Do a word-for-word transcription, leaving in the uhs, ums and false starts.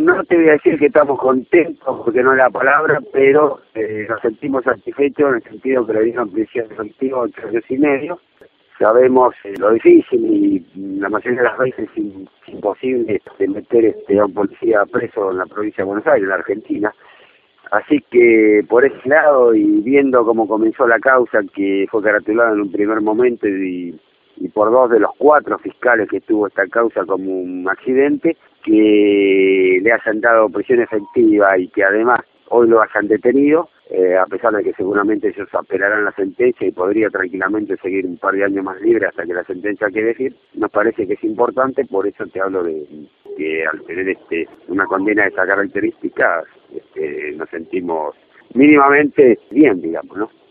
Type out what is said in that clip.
no te voy a decir que estamos contentos, porque no es la palabra, pero eh, nos sentimos satisfechos en el sentido que le dieron prisión efectiva ocho años y medio. Sabemos eh, lo difícil y la mayoría de las veces es imposible de meter este, a un policía preso en la provincia de Buenos Aires, en la Argentina. Así que por ese lado, y viendo cómo comenzó la causa, que fue caracterizada en un primer momento y, y por dos de los cuatro fiscales que tuvo esta causa como un accidente, que le hayan dado prisión efectiva y que además hoy lo hayan detenido, eh, a pesar de que seguramente ellos apelarán la sentencia y podría tranquilamente seguir un par de años más libre hasta que la sentencia quede firme, nos parece que es importante. Por eso te hablo de que al tener este una condena de esa característica, este, nos sentimos mínimamente bien, digamos, ¿no?